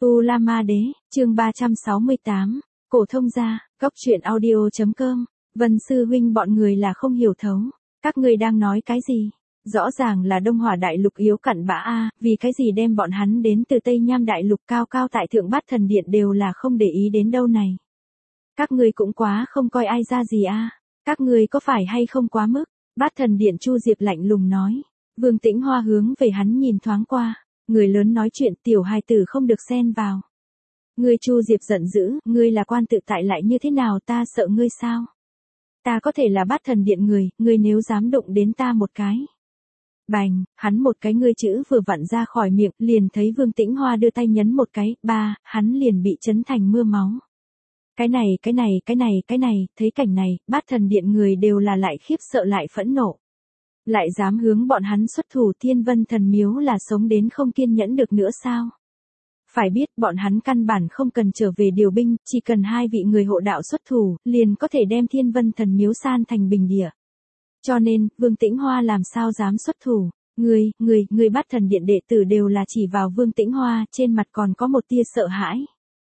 U La Ma Đế, chương 368, Cổ Thông gia, Góc Truyện Audio.com. Vân sư huynh bọn người là không hiểu thấu. Các ngươi đang nói cái gì? Rõ ràng là Đông Hỏa Đại Lục yếu cặn bã a, vì cái gì đem bọn hắn đến từ Tây Nham Đại Lục cao cao tại Thượng Bát Thần Điện đều là không để ý đến đâu này. Các ngươi cũng quá không coi ai ra gì a. Các ngươi có phải hay không quá mức? Bát Thần Điện Chu Diệp lạnh lùng nói. Vương Tĩnh Hoa hướng về hắn nhìn thoáng qua. Người lớn nói chuyện, tiểu hài tử không được xen vào. Ngươi Chu Diệp giận dữ, ngươi là quan tự tại lại như thế nào, ta sợ ngươi sao? Ta có thể là Bát Thần Điện người, ngươi nếu dám đụng đến ta một cái. Bành, hắn một cái ngươi chữ vừa vặn ra khỏi miệng, liền thấy Vương Tĩnh Hoa đưa tay nhấn một cái, hắn liền bị chấn thành mưa máu. Cái này, thấy cảnh này, Bát Thần Điện người đều là lại khiếp sợ lại phẫn nộ. Lại dám hướng bọn hắn xuất thủ, Thiên Vân Thần Miếu là sống đến không kiên nhẫn được nữa sao? Phải biết bọn hắn căn bản không cần trở về điều binh, chỉ cần hai vị người hộ đạo xuất thủ, liền có thể đem Thiên Vân Thần Miếu san thành bình địa. Cho nên, Vương Tĩnh Hoa làm sao dám xuất thủ? Người Bát Thần Điện đệ tử đều là chỉ vào Vương Tĩnh Hoa, trên mặt còn có một tia sợ hãi.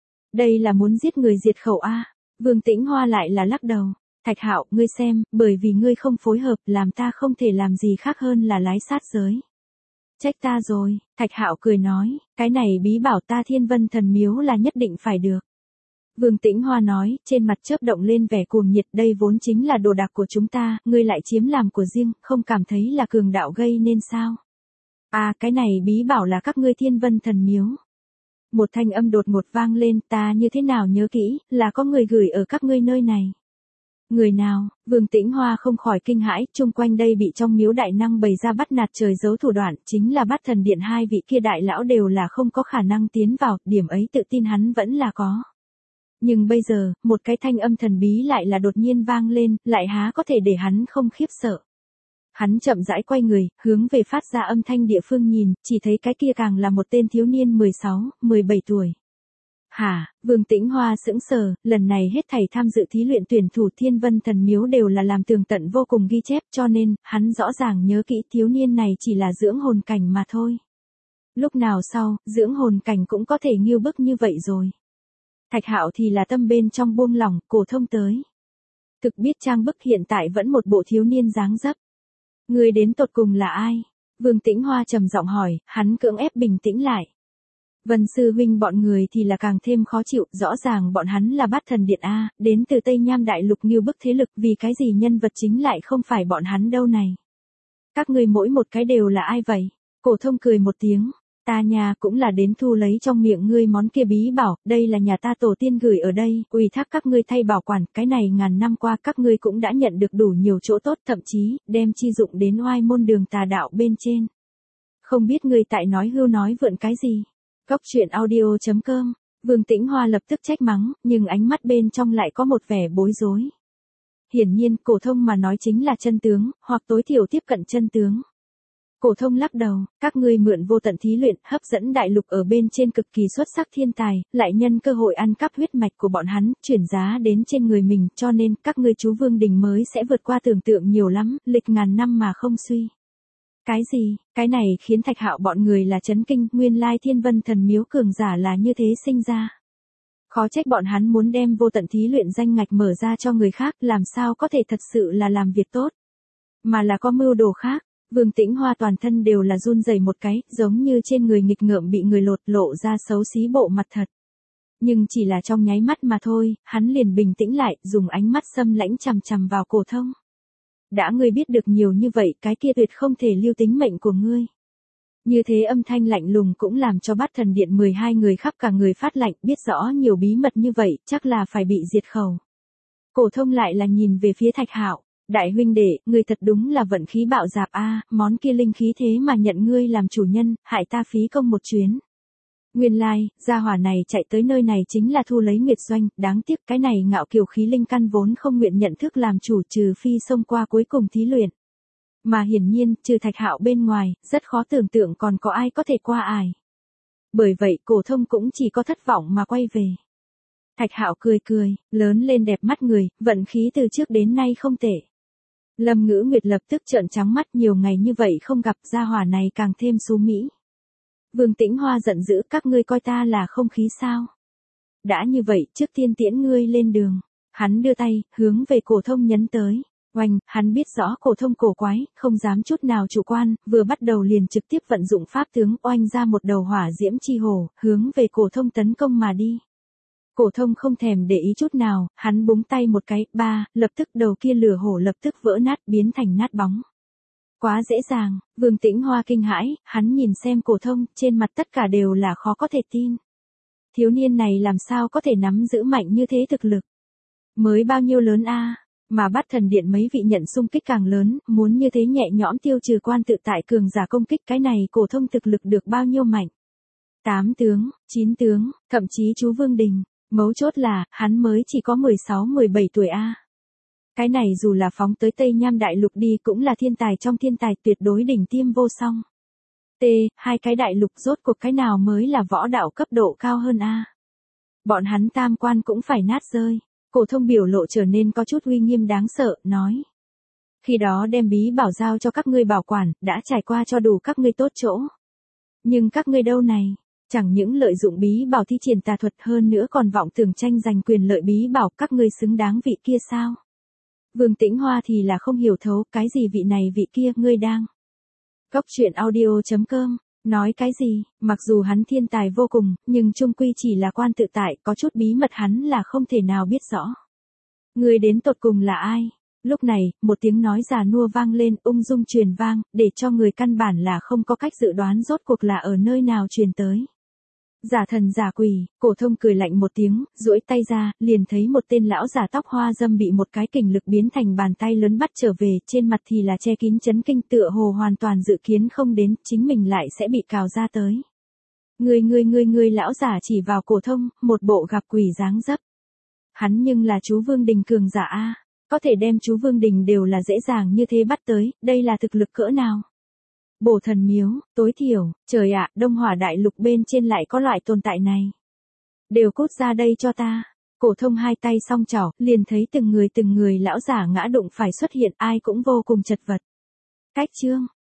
Đây là muốn giết người diệt khẩu a. Vương Tĩnh Hoa lại là lắc đầu. Thạch Hạo, ngươi xem, bởi vì ngươi không phối hợp, làm ta không thể làm gì khác hơn là lái sát giới. Trách ta rồi, Thạch Hạo cười nói, cái này bí bảo ta Thiên Vân Thần Miếu là nhất định phải được. Vương Tĩnh Hoa nói, trên mặt chớp động lên vẻ cuồng nhiệt, đây vốn chính là đồ đạc của chúng ta, ngươi lại chiếm làm của riêng, không cảm thấy là cường đạo gây nên sao? Cái này bí bảo là các ngươi Thiên Vân Thần Miếu. Một thanh âm đột ngột vang lên, ta như thế nào nhớ kỹ, là có người gửi ở các ngươi nơi này. Người nào? Vương Tĩnh Hoa không khỏi kinh hãi, chung quanh đây bị trong miếu đại năng bày ra bắt nạt trời giấu thủ đoạn, chính là Bát Thần Điện hai vị kia đại lão đều là không có khả năng tiến vào, điểm ấy tự tin hắn vẫn là có. Nhưng bây giờ, một cái thanh âm thần bí lại là đột nhiên vang lên, lại há có thể để hắn không khiếp sợ. Hắn chậm rãi quay người, hướng về phát ra âm thanh địa phương nhìn, chỉ thấy cái kia càng là một tên thiếu niên 16, 17 tuổi. Hả, Vương Tĩnh Hoa sững sờ, lần này hết thảy tham dự thí luyện tuyển thủ Thiên Vân Thần Miếu đều là làm tường tận vô cùng ghi chép, cho nên, hắn rõ ràng nhớ kỹ thiếu niên này chỉ là dưỡng hồn cảnh mà thôi. Lúc nào sau, dưỡng hồn cảnh cũng có thể nghiêu bức như vậy rồi. Thạch Hạo thì là tâm bên trong buông lỏng, Cổ Thông tới. Thực biết trang bức hiện tại vẫn một bộ thiếu niên dáng dấp. Người đến tột cùng là ai? Vương Tĩnh Hoa trầm giọng hỏi, hắn cưỡng ép bình tĩnh lại. Vân sư huynh bọn người thì là càng thêm khó chịu, rõ ràng bọn hắn là Bát Thần Điện a, đến từ Tây Nham Đại Lục nghiêu bức thế lực, vì cái gì nhân vật chính lại không phải bọn hắn đâu này. Các ngươi mỗi một cái đều là ai vậy? Cổ Thông cười một tiếng, ta nhà cũng là đến thu lấy trong miệng ngươi món kia bí bảo, đây là nhà ta tổ tiên gửi ở đây, ủy thác các ngươi thay bảo quản, cái này ngàn năm qua các ngươi cũng đã nhận được đủ nhiều chỗ tốt, thậm chí, đem chi dụng đến oai môn đường tà đạo bên trên. Không biết ngươi tại nói hưu nói vượn cái gì? Góc Truyện Audio.com. Vương Tĩnh Hoa lập tức trách mắng, nhưng ánh mắt bên trong lại có một vẻ bối rối. Hiển nhiên, Cổ Thông mà nói chính là chân tướng, hoặc tối thiểu tiếp cận chân tướng. Cổ Thông lắc đầu, các ngươi mượn vô tận thí luyện, hấp dẫn đại lục ở bên trên cực kỳ xuất sắc thiên tài, lại nhân cơ hội ăn cắp huyết mạch của bọn hắn, chuyển giá đến trên người mình, cho nên các ngươi chú Vương Đình mới sẽ vượt qua tưởng tượng nhiều lắm, lịch ngàn năm mà không suy. Cái gì? Cái này khiến Thạch Hạo bọn người là chấn kinh, nguyên lai Thiên Vân Thần Miếu cường giả là như thế sinh ra. Khó trách bọn hắn muốn đem vô tận thí luyện danh ngạch mở ra cho người khác, làm sao có thể thật sự là làm việc tốt, mà là có mưu đồ khác. Vương Tĩnh Hoa toàn thân đều là run rẩy một cái, giống như trên người nghịch ngợm bị người lột lộ ra xấu xí bộ mặt thật. Nhưng chỉ là trong nháy mắt mà thôi, hắn liền bình tĩnh lại, dùng ánh mắt xâm lãnh chằm chằm vào Cổ Thông. Đã ngươi biết được nhiều như vậy, cái kia tuyệt không thể lưu tính mệnh của ngươi. Như thế âm thanh lạnh lùng cũng làm cho Bát Thần Điện 12 người khắp cả người phát lạnh, biết rõ nhiều bí mật như vậy, chắc là phải bị diệt khẩu. Cổ Thông lại là nhìn về phía Thạch Hạo, đại huynh đệ, ngươi thật đúng là vận khí bạo dạp a, món kia linh khí thế mà nhận ngươi làm chủ nhân, hại ta phí công một chuyến. Nguyên lai, gia hỏa này chạy tới nơi này chính là thu lấy Nguyệt Doanh, đáng tiếc cái này ngạo kiều khí linh căn vốn không nguyện nhận thức làm chủ, trừ phi xông qua cuối cùng thí luyện. Mà hiển nhiên, trừ Thạch Hạo bên ngoài, rất khó tưởng tượng còn có ai có thể qua ải. Bởi vậy, Cổ Thông cũng chỉ có thất vọng mà quay về. Thạch Hạo cười, lớn lên đẹp mắt người, vận khí từ trước đến nay không tệ. Lâm Ngữ Nguyệt lập tức trợn trắng mắt, nhiều ngày như vậy không gặp, gia hỏa này càng thêm xú mỹ. Vương Tĩnh Hoa giận dữ, các ngươi coi ta là không khí sao? Đã như vậy, trước tiên tiễn ngươi lên đường. Hắn đưa tay, hướng về Cổ Thông nhấn tới. Oanh, hắn biết rõ Cổ Thông cổ quái, không dám chút nào chủ quan, vừa bắt đầu liền trực tiếp vận dụng pháp tướng oanh ra một đầu hỏa diễm chi hồ, hướng về Cổ Thông tấn công mà đi. Cổ Thông không thèm để ý chút nào, hắn búng tay một cái, lập tức đầu kia lửa hổ lập tức vỡ nát biến thành nát bóng. Quá dễ dàng, Vương Tĩnh Hoa kinh hãi, hắn nhìn xem Cổ Thông, trên mặt tất cả đều là khó có thể tin. Thiếu niên này làm sao có thể nắm giữ mạnh như thế thực lực? Mới bao nhiêu lớn a? Mà Bát Thần Điện mấy vị nhận xung kích càng lớn, muốn như thế nhẹ nhõm tiêu trừ quan tự tại cường giả công kích, cái này Cổ Thông thực lực được bao nhiêu mạnh? 8 tướng, 9 tướng, thậm chí chú Vương Đình, mấu chốt là, hắn mới chỉ có 16-17 tuổi a. Cái này dù là phóng tới Tây Nham Đại Lục đi cũng là thiên tài trong thiên tài, tuyệt đối đỉnh tiêm vô song. Hai cái đại lục rốt cuộc cái nào mới là võ đạo cấp độ cao hơn a? Bọn hắn tam quan cũng phải nát rơi. Cổ Thông biểu lộ trở nên có chút uy nghiêm đáng sợ, nói. Khi đó đem bí bảo giao cho các ngươi bảo quản, đã trải qua cho đủ các ngươi tốt chỗ. Nhưng các ngươi đâu này, chẳng những lợi dụng bí bảo thi triển tà thuật, hơn nữa còn vọng tưởng tranh giành quyền lợi bí bảo, các ngươi xứng đáng vị kia sao? Vương Tĩnh Hoa thì là không hiểu thấu, cái gì vị này vị kia, ngươi đang. Góc truyện audio.com, nói cái gì, mặc dù hắn thiên tài vô cùng, nhưng chung quy chỉ là quan tự tại, có chút bí mật hắn là không thể nào biết rõ. Ngươi đến tột cùng là ai? Lúc này, một tiếng nói già nua vang lên, ung dung truyền vang, để cho người căn bản là không có cách dự đoán rốt cuộc là ở nơi nào truyền tới. Giả thần giả quỷ, Cổ Thông cười lạnh một tiếng, duỗi tay ra, liền thấy một tên lão giả tóc hoa râm bị một cái kình lực biến thành bàn tay lớn bắt trở về, trên mặt thì là che kín chấn kinh, tựa hồ hoàn toàn dự kiến không đến, chính mình lại sẽ bị cào ra tới. Ngươi lão giả chỉ vào Cổ Thông, một bộ gặp quỷ dáng dấp. Hắn nhưng là chú Vương Đình cường giả a, có thể đem chú Vương Đình đều là dễ dàng như thế bắt tới, đây là thực lực cỡ nào? Bổ Thần Miếu, tối thiểu, trời ạ, Đông Hỏa Đại Lục bên trên lại có loại tồn tại này. Đều cút ra đây cho ta. Cổ Thông hai tay song chảo, liền thấy từng người lão giả ngã đụng phải xuất hiện, ai cũng vô cùng chật vật. Cách chương